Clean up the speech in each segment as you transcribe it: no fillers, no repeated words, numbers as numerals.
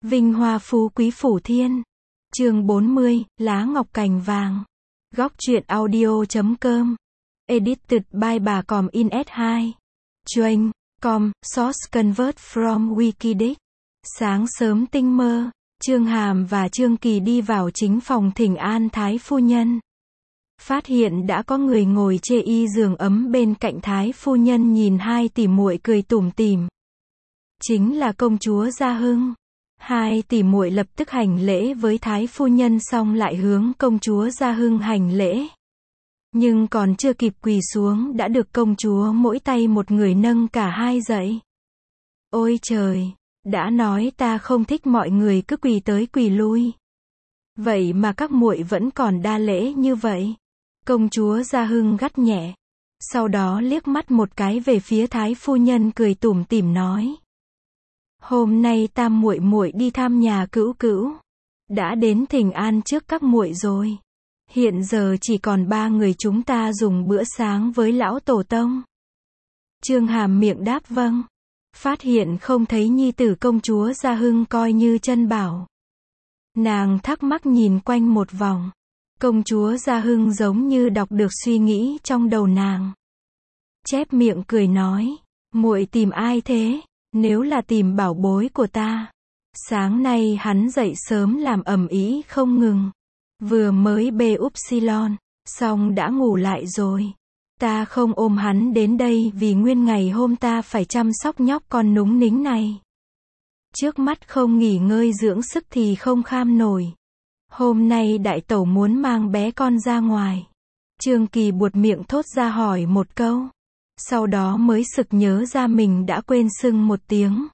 Vinh hoa phú quý phủ thiên. Chương 40, lá ngọc cành vàng. Góc truyện audio.com. Edited by bà Còm in S2. Chuyên, com, source convert from Wikidic. Sáng sớm tinh mơ, Chương Hàm và Trương Kỳ đi vào chính phòng thỉnh an Thái phu nhân. Phát hiện đã có người ngồi chê y giường ấm bên cạnh Thái phu nhân, nhìn hai tỷ muội cười tủm tỉm. Chính là công chúa Gia Hưng. Hai tỷ muội lập tức hành lễ với Thái phu nhân, xong lại hướng công chúa Gia Hưng hành lễ. Nhưng còn chưa kịp quỳ xuống đã được công chúa mỗi tay một người nâng cả hai dậy. Ôi trời, đã nói ta không thích mọi người cứ quỳ tới quỳ lui. Vậy mà các muội vẫn còn đa lễ như vậy. Công chúa Gia Hưng gắt nhẹ. Sau đó liếc mắt một cái về phía Thái phu nhân, cười tủm tỉm nói: Hôm nay tam muội muội đi thăm nhà cữu cữu, đã đến thỉnh an trước các muội rồi. Hiện giờ chỉ còn ba người chúng ta dùng bữa sáng với lão tổ tông. Chương Hàm miệng đáp vâng. Phát hiện không thấy nhi tử công chúa Gia Hưng coi như chân bảo. Nàng thắc mắc nhìn quanh một vòng. Công chúa Gia Hưng giống như đọc được suy nghĩ trong đầu nàng. Chép miệng cười nói: Muội tìm ai thế? Nếu là tìm bảo bối của ta. Sáng nay hắn dậy sớm làm ầm ĩ không ngừng. Vừa mới bê upsilon, xong đã ngủ lại rồi. Ta không ôm hắn đến đây vì nguyên ngày hôm ta phải chăm sóc nhóc con núng nính này. Trước mắt không nghỉ ngơi dưỡng sức thì không kham nổi. Hôm nay đại tẩu muốn mang bé con ra ngoài. Trương Kỳ buột miệng thốt ra hỏi một câu. Sau đó mới sực nhớ ra mình đã quên xưng một tiếng.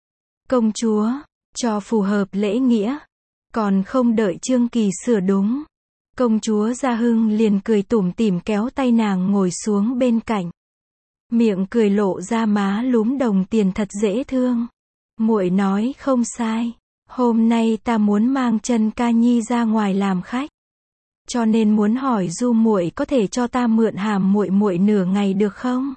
Công chúa, cho phù hợp lễ nghĩa. Còn không đợi Trương Kỳ sửa đúng, công chúa Gia Hưng liền cười tủm tỉm kéo tay nàng ngồi xuống bên cạnh. Miệng cười lộ ra má lúm đồng tiền thật dễ thương. Muội nói không sai, hôm nay ta muốn mang Chân Ca Nhi ra ngoài làm khách. Cho nên muốn hỏi Du muội có thể cho ta mượn Hàm muội muội nửa ngày được không?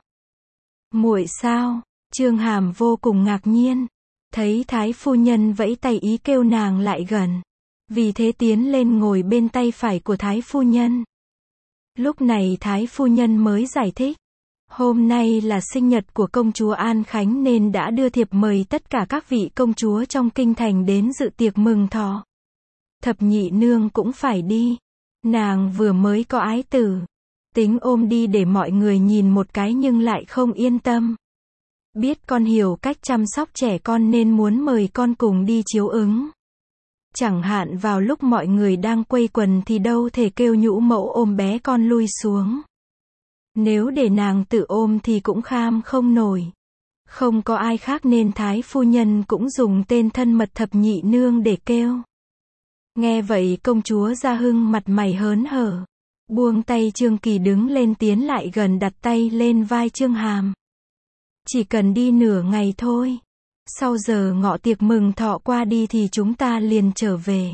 Muội sao? Chương Hàm vô cùng ngạc nhiên. Thấy Thái phu nhân vẫy tay ý kêu nàng lại gần. Vì thế tiến lên ngồi bên tay phải của Thái phu nhân. Lúc này Thái phu nhân mới giải thích. Hôm nay là sinh nhật của công chúa An Khánh nên đã đưa thiệp mời tất cả các vị công chúa trong kinh thành đến dự tiệc mừng thọ. Thập nhị nương cũng phải đi. Nàng vừa mới có ái tử. Tính ôm đi để mọi người nhìn một cái nhưng lại không yên tâm. Biết con hiểu cách chăm sóc trẻ con nên muốn mời con cùng đi chiếu ứng. Chẳng hạn vào lúc mọi người đang quây quần thì đâu thể kêu nhũ mẫu ôm bé con lui xuống. Nếu để nàng tự ôm thì cũng kham không nổi. Không có ai khác nên Thái phu nhân cũng dùng tên thân mật thập nhị nương để kêu. Nghe vậy công chúa Gia Hưng mặt mày hớn hở. Buông tay Trương Kỳ đứng lên tiến lại gần đặt tay lên vai Chương Hàm. Chỉ cần đi nửa ngày thôi. Sau giờ ngọ tiệc mừng thọ qua đi thì chúng ta liền trở về.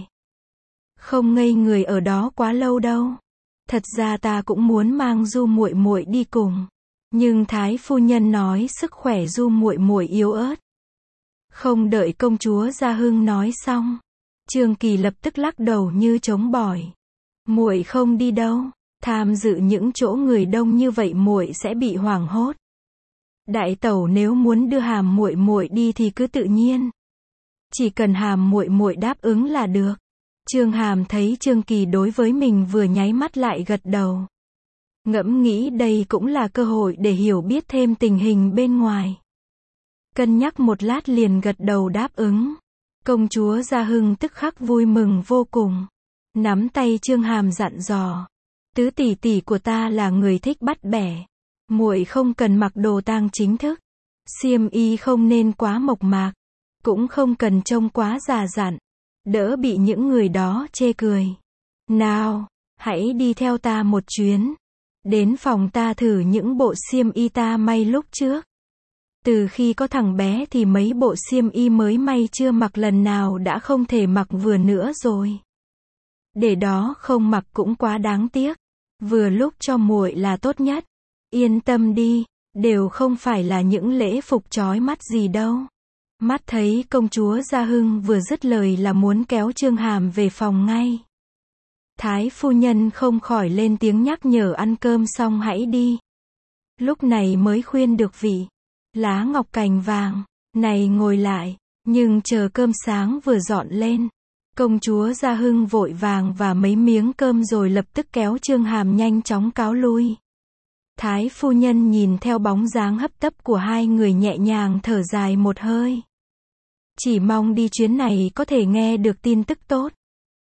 Không ngây người ở đó quá lâu đâu. Thật ra ta cũng muốn mang Du muội muội đi cùng. Nhưng Thái phu nhân nói sức khỏe Du muội muội yếu ớt. Không đợi công chúa Gia Hưng nói xong, Trương Kỳ lập tức lắc đầu như trống bỏi. Muội không đi đâu. Tham dự những chỗ người đông như vậy muội sẽ bị hoảng hốt. Đại tẩu nếu muốn đưa Hàm muội muội đi thì cứ tự nhiên. Chỉ cần Hàm muội muội đáp ứng là được. Chương Hàm thấy Trương Kỳ đối với mình vừa nháy mắt lại gật đầu. Ngẫm nghĩ đây cũng là cơ hội để hiểu biết thêm tình hình bên ngoài. Cân nhắc một lát liền gật đầu đáp ứng. Công chúa Gia Hưng tức khắc vui mừng vô cùng. Nắm tay Chương Hàm dặn dò. Tứ tỷ tỷ của ta là người thích bắt bẻ. Muội không cần mặc đồ tang chính thức. Xiêm y không nên quá mộc mạc. Cũng không cần trông quá già dặn. Đỡ bị những người đó chê cười. Nào, hãy đi theo ta một chuyến. Đến phòng ta thử những bộ xiêm y ta may lúc trước. Từ khi có thằng bé thì mấy bộ xiêm y mới may chưa mặc lần nào đã không thể mặc vừa nữa rồi. Để đó không mặc cũng quá đáng tiếc. Vừa lúc cho muội là tốt nhất. Yên tâm đi, đều không phải là những lễ phục chói mắt gì đâu. Mắt thấy công chúa Gia Hưng vừa dứt lời là muốn kéo Chương Hàm về phòng ngay. Thái phu nhân không khỏi lên tiếng nhắc nhở ăn cơm xong hãy đi. Lúc này mới khuyên được vị lá ngọc cành vàng này ngồi lại, nhưng chờ cơm sáng vừa dọn lên, công chúa Gia Hưng vội vàng và mấy miếng cơm rồi lập tức kéo Chương Hàm nhanh chóng cáo lui. Thái phu nhân nhìn theo bóng dáng hấp tấp của hai người nhẹ nhàng thở dài một hơi. Chỉ mong đi chuyến này có thể nghe được tin tức tốt.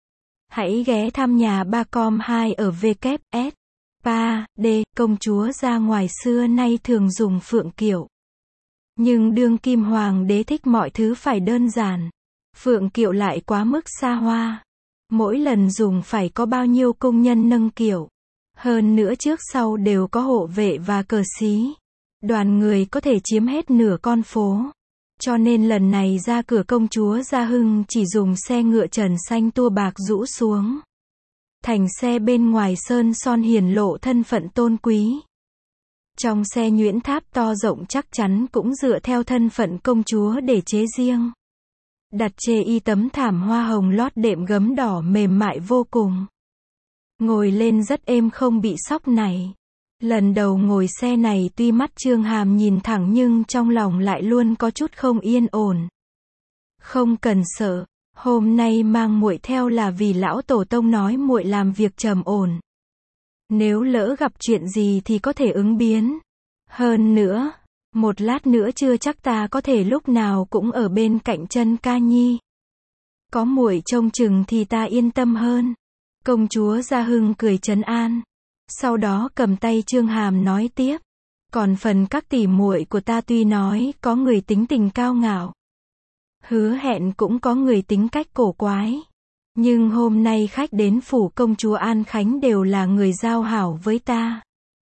Hãy ghé thăm nhà ba com 2 ở WS. D. Công chúa ra ngoài xưa nay thường dùng phượng kiệu. Nhưng đương kim hoàng đế thích mọi thứ phải đơn giản. Phượng kiệu lại quá mức xa hoa. Mỗi lần dùng phải có bao nhiêu công nhân nâng kiệu. Hơn nữa trước sau đều có hộ vệ và cờ xí. Đoàn người có thể chiếm hết nửa con phố. Cho nên lần này ra cửa công chúa Gia Hưng chỉ dùng xe ngựa trần xanh tua bạc rũ xuống. Thành xe bên ngoài sơn son hiển lộ thân phận tôn quý. Trong xe nhuyễn tháp to rộng chắc chắn cũng dựa theo thân phận công chúa để chế riêng. Đặt chê y tấm thảm hoa hồng lót đệm gấm đỏ mềm mại vô cùng. Ngồi lên rất êm không bị sóc này. Lần đầu ngồi xe này tuy mắt Chương Hàm nhìn thẳng nhưng trong lòng lại luôn có chút không yên ổn. Không cần sợ, hôm nay mang muội theo là vì lão tổ tông nói muội làm việc trầm ổn. Nếu lỡ gặp chuyện gì thì có thể ứng biến. Hơn nữa, một lát nữa chưa chắc ta có thể lúc nào cũng ở bên cạnh Chân Ca Nhi. Có muội trông chừng thì ta yên tâm hơn. Công chúa Gia Hưng cười trấn an. Sau đó cầm tay Chương Hàm nói tiếp. Còn phần các tỷ muội của ta tuy nói có người tính tình cao ngạo. Hứa hẹn cũng có người tính cách cổ quái. Nhưng hôm nay khách đến phủ công chúa An Khánh đều là người giao hảo với ta.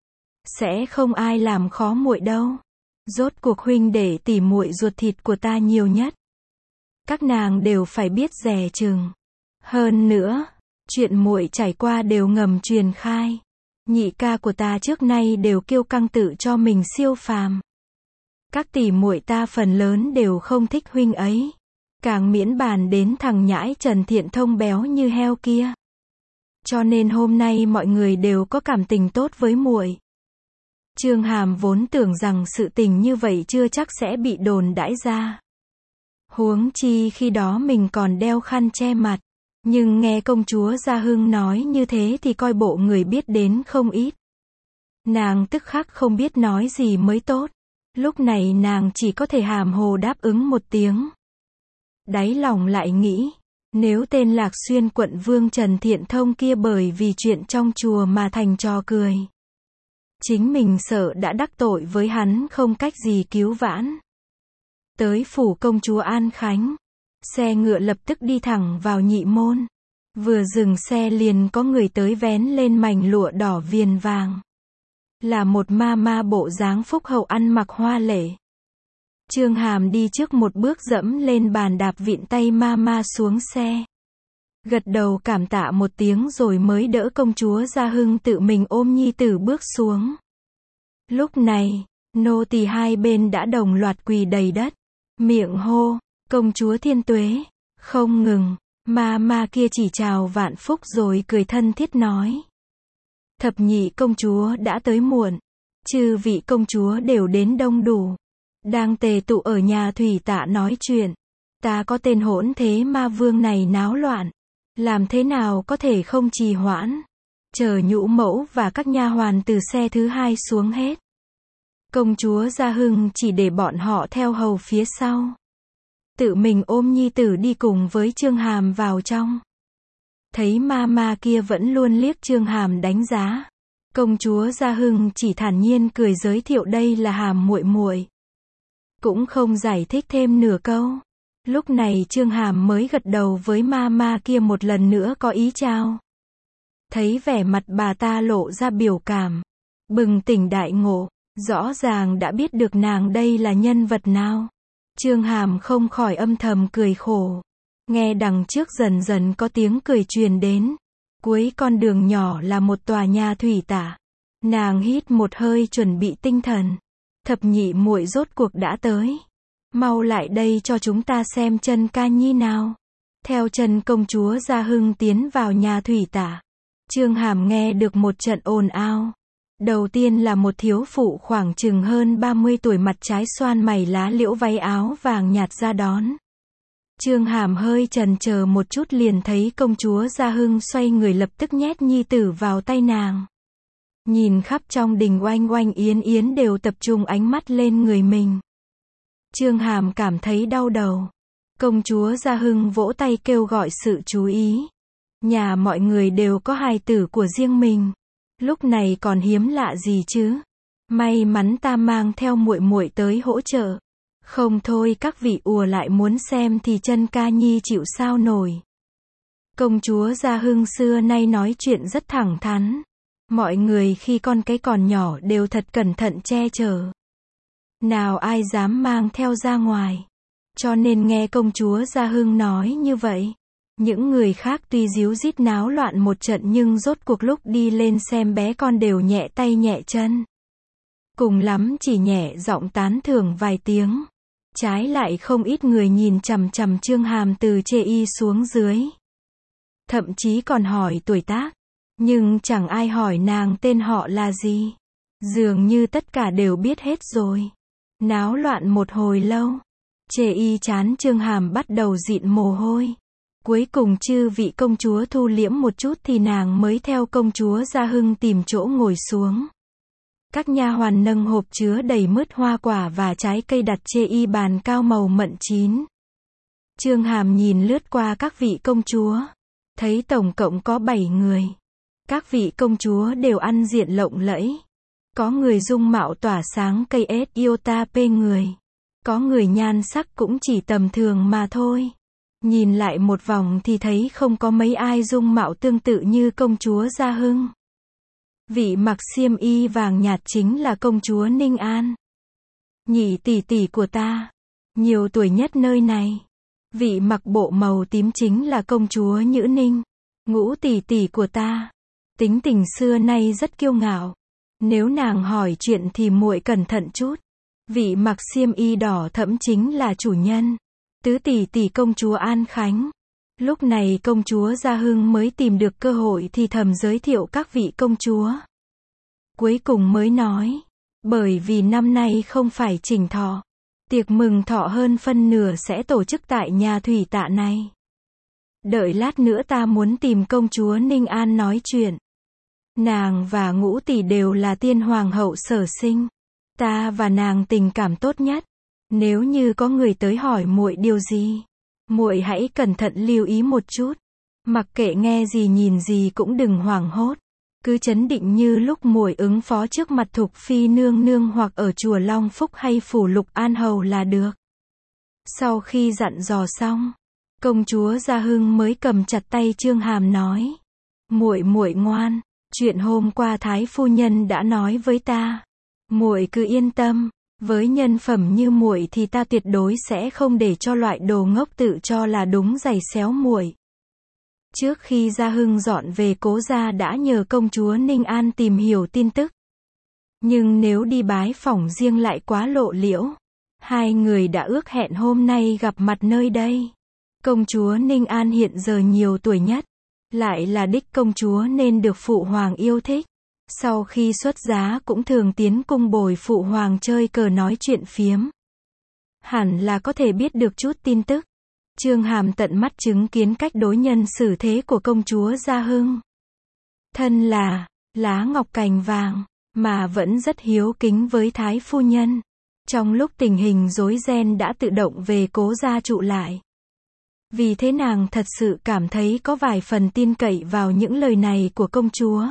Sẽ không ai làm khó muội đâu. Rốt cuộc huynh đệ tỷ muội ruột thịt của ta nhiều nhất. Các nàng đều phải biết dè chừng. Hơn nữa, chuyện muội trải qua đều ngầm truyền khai. Nhị ca của ta trước nay đều kiêu căng tự cho mình siêu phàm. Các tỷ muội ta phần lớn đều không thích huynh ấy. Càng miễn bàn đến thằng nhãi Trần Thiện Thông béo như heo kia. Cho nên hôm nay mọi người đều có cảm tình tốt với muội. Chương Hàm vốn tưởng rằng sự tình như vậy chưa chắc sẽ bị đồn đãi ra. Huống chi khi đó mình còn đeo khăn che mặt. Nhưng nghe công chúa Gia Hưng nói như thế thì coi bộ người biết đến không ít. Nàng tức khắc không biết nói gì mới tốt. Lúc này nàng chỉ có thể hàm hồ đáp ứng một tiếng. Đáy lòng lại nghĩ, nếu tên Lạc Xuyên quận vương Trần Thiện Thông kia bởi vì chuyện trong chùa mà thành trò cười. Chính mình sợ đã đắc tội với hắn không cách gì cứu vãn. Tới phủ công chúa An Khánh. Xe ngựa lập tức đi thẳng vào nhị môn. Vừa dừng xe liền có người tới vén lên mảnh lụa đỏ viền vàng. Là một ma ma bộ dáng phúc hậu ăn mặc hoa lệ. Chương Hàm đi trước một bước dẫm lên bàn đạp vịn tay ma ma xuống xe. Gật đầu cảm tạ một tiếng rồi mới đỡ công chúa Gia Hưng tự mình ôm nhi tử bước xuống. Lúc này, nô tỳ hai bên đã đồng loạt quỳ đầy đất. Miệng hô. Công chúa thiên tuế, không ngừng, ma kia chỉ chào vạn phúc rồi cười thân thiết nói. Thập nhị công chúa đã tới muộn, chư vị công chúa đều đến đông đủ, đang tề tụ ở nhà thủy tạ nói chuyện. Ta có tên hỗn thế ma vương này náo loạn, làm thế nào có thể không trì hoãn, chờ nhũ mẫu và các nha hoàn từ xe thứ hai xuống hết. Công chúa Gia Hưng chỉ để bọn họ theo hầu phía sau. Tự mình ôm nhi tử đi cùng với Chương Hàm vào trong. Thấy ma kia vẫn luôn liếc Chương Hàm đánh giá. Công chúa Gia Hưng chỉ thản nhiên cười giới thiệu đây là Hàm muội muội. Cũng không giải thích thêm nửa câu. Lúc này Chương Hàm mới gật đầu với ma kia một lần nữa có ý chào. Thấy vẻ mặt bà ta lộ ra biểu cảm. Bừng tỉnh đại ngộ. Rõ ràng đã biết được nàng đây là nhân vật nào. Chương Hàm không khỏi âm thầm cười khổ. Nghe đằng trước dần dần có tiếng cười truyền đến. Cuối con đường nhỏ là một tòa nhà thủy tạ. Nàng hít một hơi chuẩn bị tinh thần. Thập nhị muội rốt cuộc đã tới. Mau lại đây cho chúng ta xem chân ca nhi nào. Theo chân công chúa Gia Hưng tiến vào nhà thủy tả. Chương Hàm nghe được một trận ồn ào. Đầu tiên là một thiếu phụ khoảng chừng hơn 30 tuổi mặt trái xoan mày lá liễu váy áo vàng nhạt ra đón. Chương Hàm hơi chần chờ một chút liền thấy công chúa Gia Hưng xoay người lập tức nhét nhi tử vào tay nàng. Nhìn khắp trong đình oanh oanh yến yến đều tập trung ánh mắt lên người mình. Chương Hàm cảm thấy đau đầu. Công chúa Gia Hưng vỗ tay kêu gọi sự chú ý. Nhà mọi người đều có hài tử của riêng mình. Lúc này còn hiếm lạ gì chứ? May mắn ta mang theo muội muội tới hỗ trợ. Không thôi các vị ùa lại muốn xem thì chân ca nhi chịu sao nổi. Công chúa Gia Hưng xưa nay nói chuyện rất thẳng thắn. Mọi người khi con cái còn nhỏ đều thật cẩn thận che chở. Nào ai dám mang theo ra ngoài. Cho nên nghe công chúa Gia Hưng nói như vậy. Những người khác tuy díu dít náo loạn một trận nhưng rốt cuộc lúc đi lên xem bé con đều nhẹ tay nhẹ chân. Cùng lắm chỉ nhẹ giọng tán thưởng vài tiếng. Trái lại không ít người nhìn chằm chằm Chương Hàm từ chê y xuống dưới. Thậm chí còn hỏi tuổi tác. Nhưng chẳng ai hỏi nàng tên họ là gì. Dường như tất cả đều biết hết rồi. Náo loạn một hồi lâu. Chê y chán Chương Hàm bắt đầu dịn mồ hôi. Cuối cùng chư vị công chúa thu liễm một chút thì nàng mới theo công chúa Gia Hưng tìm chỗ ngồi xuống. Các nha hoàn nâng hộp chứa đầy mứt hoa quả và trái cây đặt chê y bàn cao màu mận chín. Chương Hàm nhìn lướt qua các vị công chúa. Thấy tổng cộng có 7 người. Các vị công chúa đều ăn diện lộng lẫy. Có người dung mạo tỏa sáng cây ết iota pê người. Có người nhan sắc cũng chỉ tầm thường mà thôi. Nhìn lại một vòng thì thấy không có mấy ai dung mạo tương tự như công chúa Gia Hưng. Vị mặc xiêm y vàng nhạt chính là công chúa Ninh An. Nhị tỷ tỷ của ta. Nhiều tuổi nhất nơi này. Vị mặc bộ màu tím chính là công chúa Nhữ Ninh. Ngũ tỷ tỷ của ta. Tính tình xưa nay rất kiêu ngạo. Nếu nàng hỏi chuyện thì muội cẩn thận chút. Vị mặc xiêm y đỏ thẫm chính là chủ nhân. Tứ tỷ tỷ công chúa An Khánh. Lúc này công chúa Gia Hưng mới tìm được cơ hội thì thầm giới thiệu các vị công chúa. Cuối cùng mới nói. Bởi vì năm nay không phải Chỉnh Thọ. Tiệc mừng thọ hơn phân nửa sẽ tổ chức tại nhà thủy tạ này. Đợi lát nữa ta muốn tìm công chúa Ninh An nói chuyện. Nàng và Ngũ tỷ đều là tiên hoàng hậu sở sinh. Ta và nàng tình cảm tốt nhất. Nếu như có người tới hỏi muội điều gì, muội hãy cẩn thận lưu ý một chút. Mặc kệ nghe gì nhìn gì cũng đừng hoảng hốt. Cứ trấn định như lúc muội ứng phó trước mặt Thục Phi nương nương hoặc ở chùa Long Phúc hay phủ Lục An hầu là được. Sau khi dặn dò xong, công chúa Gia Hưng mới cầm chặt tay Chương Hàm nói: "Muội muội ngoan, chuyện hôm qua thái phu nhân đã nói với ta, muội cứ yên tâm, với nhân phẩm như muội thì ta tuyệt đối sẽ không để cho loại đồ ngốc tự cho là đúng giày xéo muội." Trước khi Gia Hưng dọn về Cố gia đã nhờ công chúa Ninh An tìm hiểu tin tức. Nhưng nếu đi bái phỏng riêng lại quá lộ liễu. Hai người đã ước hẹn hôm nay gặp mặt nơi đây. Công chúa Ninh An hiện giờ nhiều tuổi nhất, lại là đích công chúa nên được phụ hoàng yêu thích. Sau khi xuất giá cũng thường tiến cung bồi phụ hoàng chơi cờ nói chuyện phiếm. Hẳn là có thể biết được chút tin tức. Chương Hàm tận mắt chứng kiến cách đối nhân xử thế của công chúa Gia Hưng. Thân là lá ngọc cành vàng, mà vẫn rất hiếu kính với thái phu nhân. Trong lúc tình hình rối ren đã tự động về Cố gia trụ lại. Vì thế nàng thật sự cảm thấy có vài phần tin cậy vào những lời này của công chúa.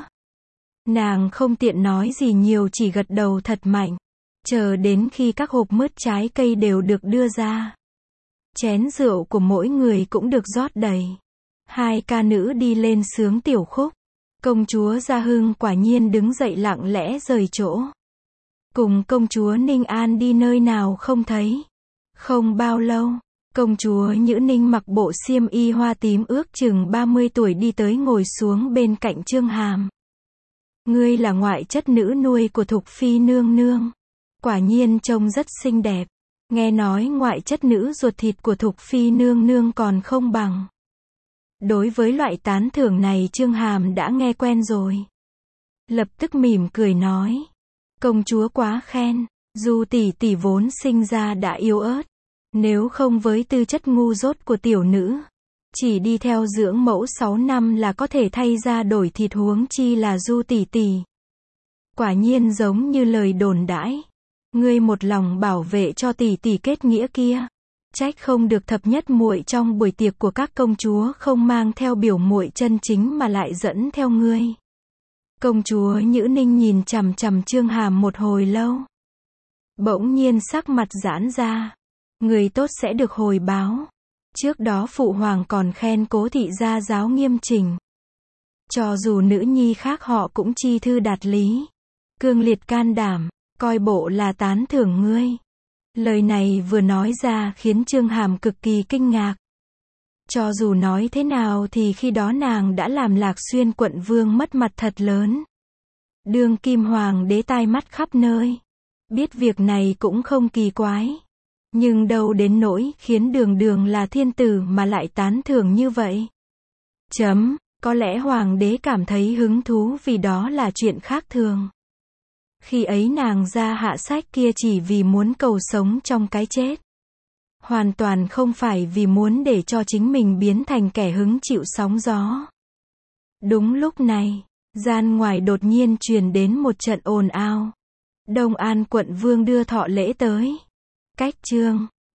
Nàng không tiện nói gì nhiều, chỉ gật đầu thật mạnh. Chờ đến khi các hộp mứt trái cây đều được đưa ra. Chén rượu của mỗi người cũng được rót đầy. Hai ca nữ đi lên sướng tiểu khúc. Công chúa Gia Hưng quả nhiên đứng dậy lặng lẽ rời chỗ. Cùng công chúa Ninh An đi nơi nào không thấy. Không bao lâu, công chúa Nhữ Ninh mặc bộ xiêm y hoa tím ước chừng 30 tuổi đi tới ngồi xuống bên cạnh Chương Hàm. Ngươi là ngoại chất nữ nuôi của Thục Phi nương nương. Quả nhiên trông rất xinh đẹp. Nghe nói ngoại chất nữ ruột thịt của Thục Phi nương nương còn không bằng. Đối với loại tán thưởng này Chương Hàm đã nghe quen rồi. Lập tức mỉm cười nói. Công chúa quá khen, Du tỷ tỷ vốn sinh ra đã yếu ớt. Nếu không với tư chất ngu dốt của tiểu nữ, chỉ đi theo dưỡng mẫu 6 năm là có thể thay ra đổi thịt, huống chi là Du tỷ tỷ. Quả nhiên giống như lời đồn đãi. Ngươi một lòng bảo vệ cho tỷ tỷ kết nghĩa kia. Trách không được thập nhất muội trong buổi tiệc của các công chúa không mang theo biểu muội chân chính mà lại dẫn theo ngươi. Công chúa Nhữ Ninh nhìn chằm chằm Chương Hàm một hồi lâu. Bỗng nhiên sắc mặt giãn ra. Người tốt sẽ được hồi báo. Trước đó phụ hoàng còn khen Cố thị gia giáo nghiêm chỉnh. Cho dù nữ nhi khác họ cũng chi thư đạt lý. Cương liệt can đảm, coi bộ là tán thưởng ngươi. Lời này vừa nói ra khiến Chương Hàm cực kỳ kinh ngạc. Cho dù nói thế nào thì khi đó nàng đã làm Lạc Xuyên quận vương mất mặt thật lớn. Đương kim hoàng đế tai mắt khắp nơi. Biết việc này cũng không kỳ quái. Nhưng đâu đến nỗi khiến đường đường là thiên tử mà lại tán thưởng như vậy. Có lẽ hoàng đế cảm thấy hứng thú vì đó là chuyện khác thường. Khi ấy nàng ra hạ sách kia chỉ vì muốn cầu sống trong cái chết. Hoàn toàn không phải vì muốn để cho chính mình biến thành kẻ hứng chịu sóng gió. Đúng lúc này, gian ngoài đột nhiên truyền đến một trận ồn ào. Đông An quận vương đưa thọ lễ tới. Cách Chương